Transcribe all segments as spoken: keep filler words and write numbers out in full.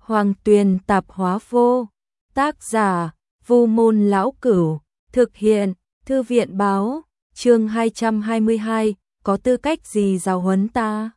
Hoàng Tuyền Tạp Hóa Vô. Tác giả: Vu Môn Lão Cửu. Thực hiện: Thư viện báo. Chương hai trăm hai mươi hai, có tư cách gì giáo huấn ta?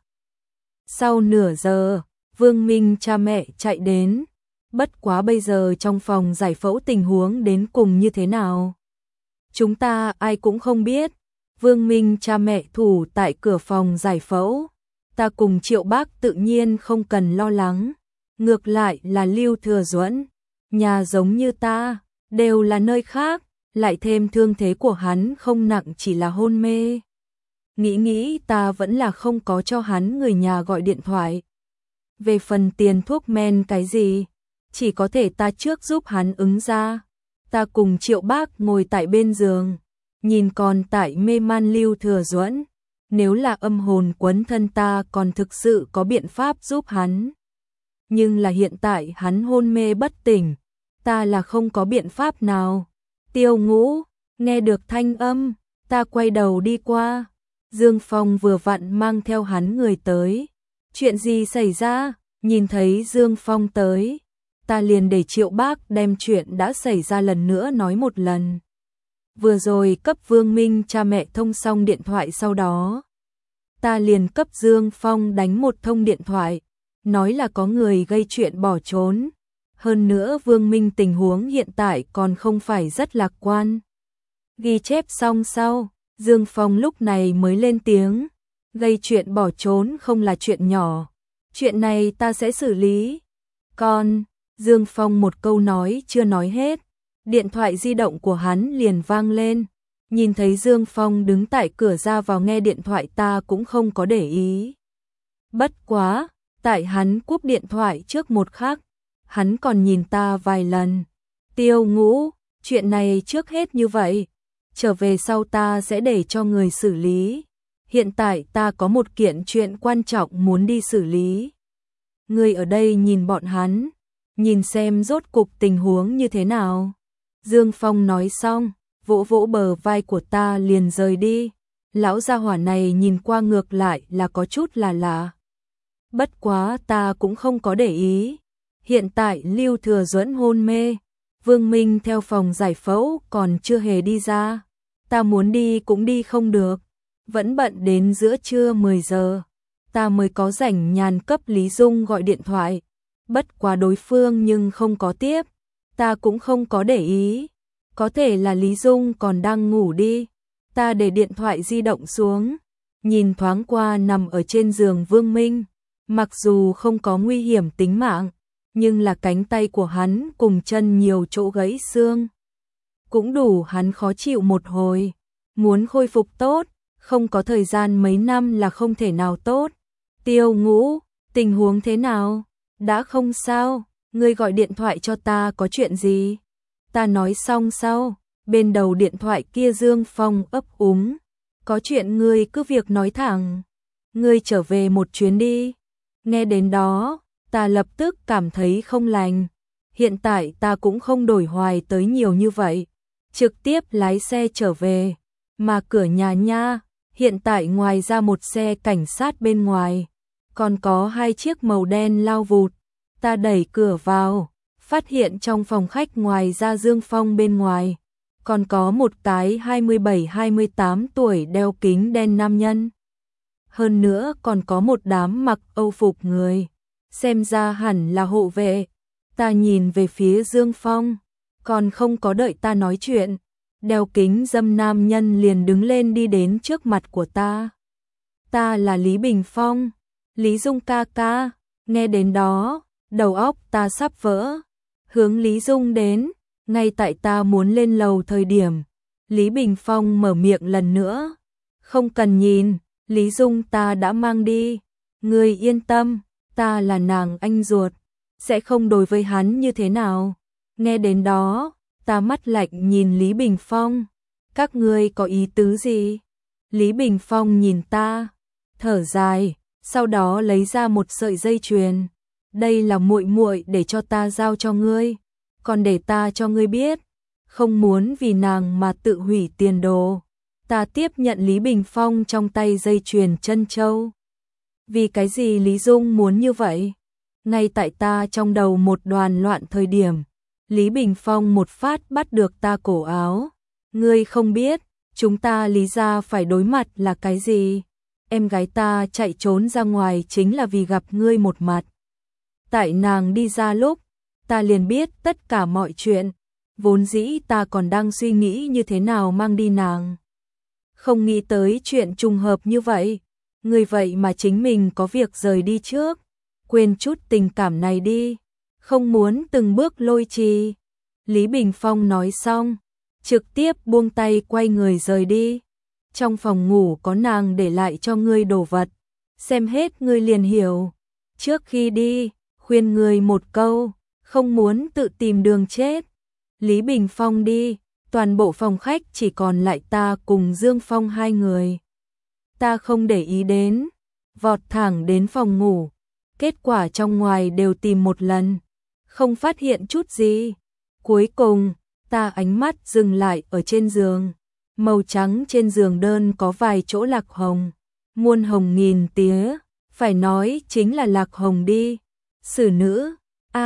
Sau nửa giờ, Vương Minh cha mẹ chạy đến. Bất quá bây giờ trong phòng giải phẫu tình huống đến cùng như thế nào? Chúng ta ai cũng không biết. Vương Minh cha mẹ thủ tại cửa phòng giải phẫu. Ta cùng Triệu Bác tự nhiên không cần lo lắng. Ngược lại là Lưu Thừa Duẫn, nhà giống như ta, đều là nơi khác, lại thêm thương thế của hắn không nặng chỉ là hôn mê. Nghĩ nghĩ ta vẫn là không có cho hắn người nhà gọi điện thoại. Về phần tiền thuốc men cái gì, chỉ có thể ta trước giúp hắn ứng ra. Ta cùng Triệu Bác ngồi tại bên giường, nhìn còn tại mê man Lưu Thừa Duẫn. Nếu là âm hồn quấn thân ta còn thực sự có biện pháp giúp hắn. Nhưng là hiện tại hắn hôn mê bất tỉnh, ta là không có biện pháp nào. Tiêu Ngũ, nghe được thanh âm, ta quay đầu đi qua. Dương Phong vừa vặn mang theo hắn người tới. Chuyện gì xảy ra? Nhìn thấy Dương Phong tới, ta liền để Triệu Bác đem chuyện đã xảy ra lần nữa nói một lần. Vừa rồi cấp Vương Minh cha mẹ thông xong điện thoại, sau đó ta liền cấp Dương Phong đánh một thông điện thoại, nói là có người gây chuyện bỏ trốn. Hơn nữa Vương Minh tình huống hiện tại còn không phải rất lạc quan. Ghi chép xong sau, Dương Phong lúc này mới lên tiếng. Gây chuyện bỏ trốn không là chuyện nhỏ. Chuyện này ta sẽ xử lý. Còn, Dương Phong một câu nói chưa nói hết. Điện thoại di động của hắn liền vang lên. Nhìn thấy Dương Phong đứng tại cửa ra vào nghe điện thoại, ta cũng không có để ý. Bất quá, tại hắn cúp điện thoại trước một khắc, hắn còn nhìn ta vài lần. Tiêu Ngũ, chuyện này trước hết như vậy, trở về sau ta sẽ để cho người xử lý. Hiện tại ta có một kiện chuyện quan trọng muốn đi xử lý. Người ở đây nhìn bọn hắn, nhìn xem rốt cục tình huống như thế nào. Dương Phong nói xong, vỗ vỗ bờ vai của ta liền rời đi. Lão gia hỏa này nhìn qua ngược lại là có chút là lạ. Bất quá ta cũng không có để ý. Hiện tại Lưu Thừa Duẫn hôn mê, Vương Minh theo phòng giải phẫu còn chưa hề đi ra. Ta muốn đi cũng đi không được, vẫn bận đến giữa trưa mười giờ. Ta mới có rảnh nhàn cấp Lý Dung gọi điện thoại. Bất quá đối phương nhưng không có tiếp. Ta cũng không có để ý. Có thể là Lý Dung còn đang ngủ đi. Ta để điện thoại di động xuống, nhìn thoáng qua nằm ở trên giường Vương Minh. Mặc dù không có nguy hiểm tính mạng, nhưng là cánh tay của hắn cùng chân nhiều chỗ gãy xương. Cũng đủ hắn khó chịu một hồi. Muốn khôi phục tốt, không có thời gian mấy năm là không thể nào tốt. Tiêu Ngũ, tình huống thế nào? Đã không sao, ngươi gọi điện thoại cho ta có chuyện gì? Ta nói xong sau, bên đầu điện thoại kia Dương Phong ấp úng. Có chuyện ngươi cứ việc nói thẳng. Ngươi trở về một chuyến đi. Nghe đến đó, ta lập tức cảm thấy không lành. Hiện tại ta cũng không đổi hoài tới nhiều như vậy. Trực tiếp lái xe trở về. Mà cửa nhà nha, hiện tại ngoài ra một xe cảnh sát bên ngoài, còn có hai chiếc màu đen lao vụt. Ta đẩy cửa vào, phát hiện trong phòng khách ngoài ra Dương Phong bên ngoài, còn có một cái hai mươi bảy hai mươi tám tuổi đeo kính đen nam nhân. Hơn nữa còn có một đám mặc âu phục người, xem ra hẳn là hộ vệ. Ta nhìn về phía Dương Phong, còn không có đợi ta nói chuyện, đeo kính dâm nam nhân liền đứng lên đi đến trước mặt của ta. Ta là Lý Bình Phong, Lý Dung ca ca. Nghe đến đó, đầu óc ta sắp vỡ. Hướng Lý Dung đến, ngay tại ta muốn lên lầu thời điểm, Lý Bình Phong mở miệng lần nữa. Không cần nhìn, Lý Dung ta đã mang đi. Ngươi yên tâm, ta là nàng anh ruột, sẽ không đối với hắn như thế nào. Nghe đến đó, ta mắt lạnh nhìn Lý Bình Phong. Các ngươi có ý tứ gì? Lý Bình Phong nhìn ta, thở dài, sau đó lấy ra một sợi dây chuyền. Đây là muội muội để cho ta giao cho ngươi, còn để ta cho ngươi biết, không muốn vì nàng mà tự hủy tiền đồ. Ta tiếp nhận Lý Bình Phong trong tay dây chuyền chân châu. Vì cái gì Lý Dung muốn như vậy? Ngay tại ta trong đầu một đoàn loạn thời điểm, Lý Bình Phong một phát bắt được ta cổ áo. Ngươi không biết, chúng ta Lý gia phải đối mặt là cái gì? Em gái ta chạy trốn ra ngoài chính là vì gặp ngươi một mặt. Tại nàng đi ra lúc, ta liền biết tất cả mọi chuyện. Vốn dĩ ta còn đang suy nghĩ như thế nào mang đi nàng. Không nghĩ tới chuyện trùng hợp như vậy. Ngươi vậy mà chính mình có việc rời đi trước. Quên chút tình cảm này đi. Không muốn từng bước lôi trì. Lý Bình Phong nói xong, trực tiếp buông tay quay người rời đi. Trong phòng ngủ có nàng để lại cho ngươi đồ vật. Xem hết ngươi liền hiểu. Trước khi đi, khuyên ngươi một câu, không muốn tự tìm đường chết. Lý Bình Phong đi, toàn bộ phòng khách chỉ còn lại ta cùng Dương Phong hai người. Ta không để ý đến, vọt thẳng đến phòng ngủ. Kết quả trong ngoài đều tìm một lần, không phát hiện chút gì. Cuối cùng, ta ánh mắt dừng lại ở trên giường. Màu trắng trên giường đơn có vài chỗ lạc hồng. Muôn hồng nghìn tía, phải nói chính là lạc hồng đi. Xử nữ, a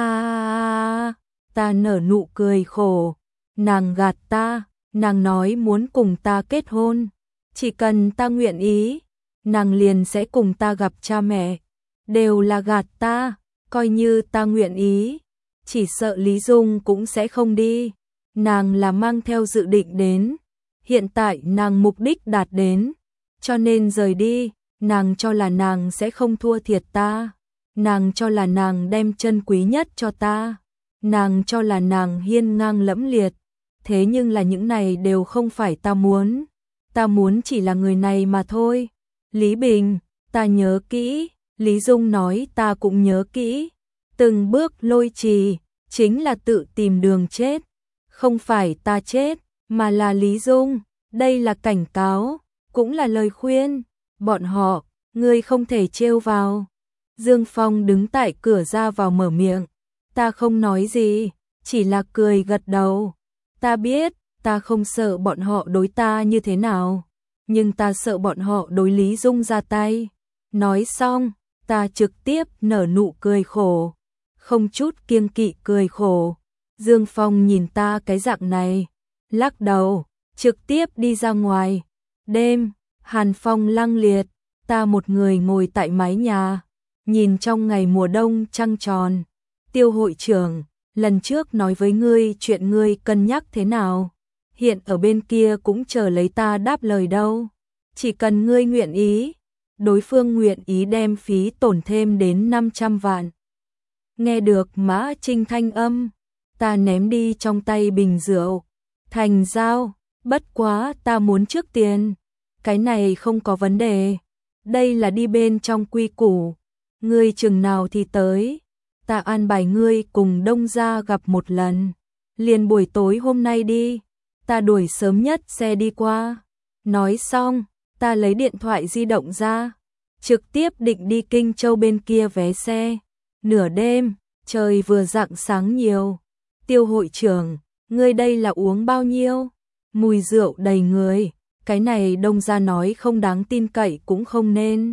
à, ta nở nụ cười khổ. Nàng gạt ta, nàng nói muốn cùng ta kết hôn. Chỉ cần ta nguyện ý, nàng liền sẽ cùng ta gặp cha mẹ. Đều là gạt ta, coi như ta nguyện ý. Chỉ sợ Lý Dung cũng sẽ không đi. Nàng là mang theo dự định đến. Hiện tại nàng mục đích đạt đến. Cho nên rời đi, nàng cho là nàng sẽ không thua thiệt ta. Nàng cho là nàng đem chân quý nhất cho ta. Nàng cho là nàng hiên ngang lẫm liệt. Thế nhưng là những này đều không phải ta muốn. Ta muốn chỉ là người này mà thôi. Lý Bình, ta nhớ kỹ. Lý Dung nói ta cũng nhớ kỹ. Từng bước lôi trì, chính là tự tìm đường chết. Không phải ta chết, mà là Lý Dung. Đây là cảnh cáo, cũng là lời khuyên. Bọn họ, ngươi không thể trêu vào. Dương Phong đứng tại cửa ra vào mở miệng. Ta không nói gì, chỉ là cười gật đầu. Ta biết, ta không sợ bọn họ đối ta như thế nào. Nhưng ta sợ bọn họ đối Lý Dung ra tay. Nói xong, ta trực tiếp nở nụ cười khổ. Không chút kiêng kỵ cười khổ. Dương Phong nhìn ta cái dạng này, lắc đầu, trực tiếp đi ra ngoài. Đêm, hàn phong lăng liệt, ta một người ngồi tại mái nhà, nhìn trong ngày mùa đông trăng tròn. Tiêu hội trưởng, lần trước nói với ngươi chuyện ngươi cân nhắc thế nào? Hiện ở bên kia cũng chờ lấy ta đáp lời đâu. Chỉ cần ngươi nguyện ý, đối phương nguyện ý đem phí tổn thêm đến năm trăm vạn. Nghe được Mã Trinh thanh âm, ta ném đi trong tay bình rượu. Thành giao, bất quá ta muốn trước tiền. Cái này không có vấn đề. Đây là đi bên trong quy củ. Ngươi chừng nào thì tới. Ta an bài ngươi cùng Đông gia gặp một lần. Liền buổi tối hôm nay đi. Ta đuổi sớm nhất xe đi qua. Nói xong, ta lấy điện thoại di động ra. Trực tiếp định đi Kinh Châu bên kia vé xe. Nửa đêm, trời vừa rạng sáng nhiều. Tiêu hội trưởng, ngươi đây là uống bao nhiêu? Mùi rượu đầy người. Cái này Đông gia nói không đáng tin cậy cũng không nên.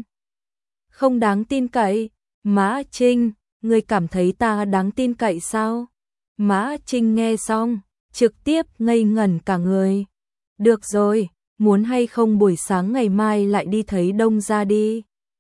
Không đáng tin cậy? Mã Trinh, ngươi cảm thấy ta đáng tin cậy sao? Mã Trinh nghe xong, trực tiếp ngây ngẩn cả người. Được rồi, muốn hay không buổi sáng ngày mai lại đi thấy Đông gia đi.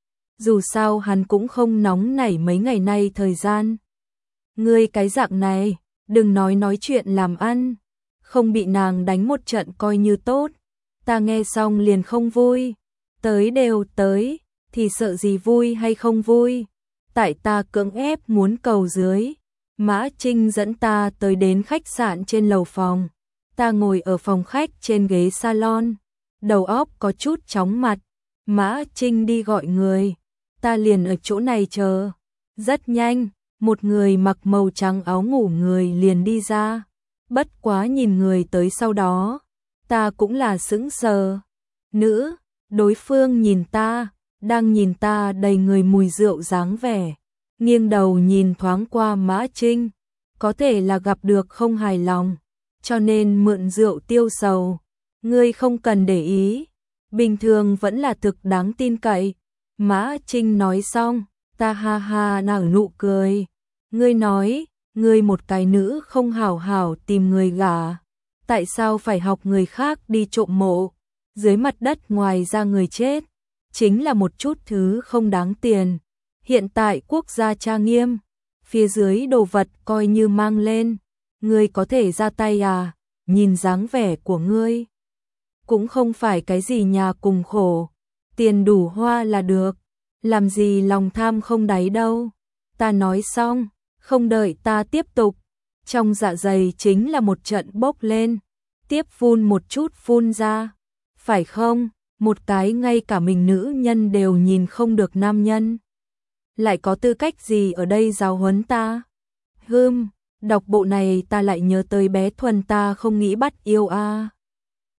Dù sao hắn cũng không nóng nảy mấy ngày nay thời gian. Ngươi cái dạng này, đừng nói nói chuyện làm ăn. Không bị nàng đánh một trận coi như tốt. Ta nghe xong liền không vui. Tới đều tới, thì sợ gì vui hay không vui. Tại ta cưỡng ép muốn cầu dưới. Mã Trinh dẫn ta tới đến khách sạn trên lầu phòng. Ta ngồi ở phòng khách trên ghế salon. Đầu óc có chút chóng mặt. Mã Trinh đi gọi người. Ta liền ở chỗ này chờ. Rất nhanh, một người mặc màu trắng áo ngủ người liền đi ra. Bất quá nhìn người tới sau đó, ta cũng là sững sờ. Nữ, đối phương nhìn ta, đang nhìn ta đầy người mùi rượu dáng vẻ. Nghiêng đầu nhìn thoáng qua Mã Trinh, có thể là gặp được không hài lòng, cho nên mượn rượu tiêu sầu. Ngươi không cần để ý, bình thường vẫn là thực đáng tin cậy. Mã Trinh nói xong, Ta ha ha nở nụ cười. Ngươi nói, ngươi một cái nữ không hảo hảo tìm người gả, tại sao phải học người khác đi trộm mộ? Dưới mặt đất ngoài ra người chết, chính là một chút thứ không đáng tiền. Hiện tại quốc gia trang nghiêm, phía dưới đồ vật coi như mang lên, ngươi có thể ra tay à? Nhìn dáng vẻ của ngươi, cũng không phải cái gì nhà cùng khổ, tiền đủ hoa là được, làm gì lòng tham không đáy đâu. Ta nói xong, không đợi ta tiếp tục, trong dạ dày chính là một trận bốc lên, tiếp phun một chút phun ra, phải không? Một cái ngay cả mình nữ nhân đều nhìn không được nam nhân, lại có tư cách gì ở đây giáo huấn ta? Hừm, đọc bộ này ta lại nhớ tới bé Thuần ta không nghĩ bắt yêu a. À.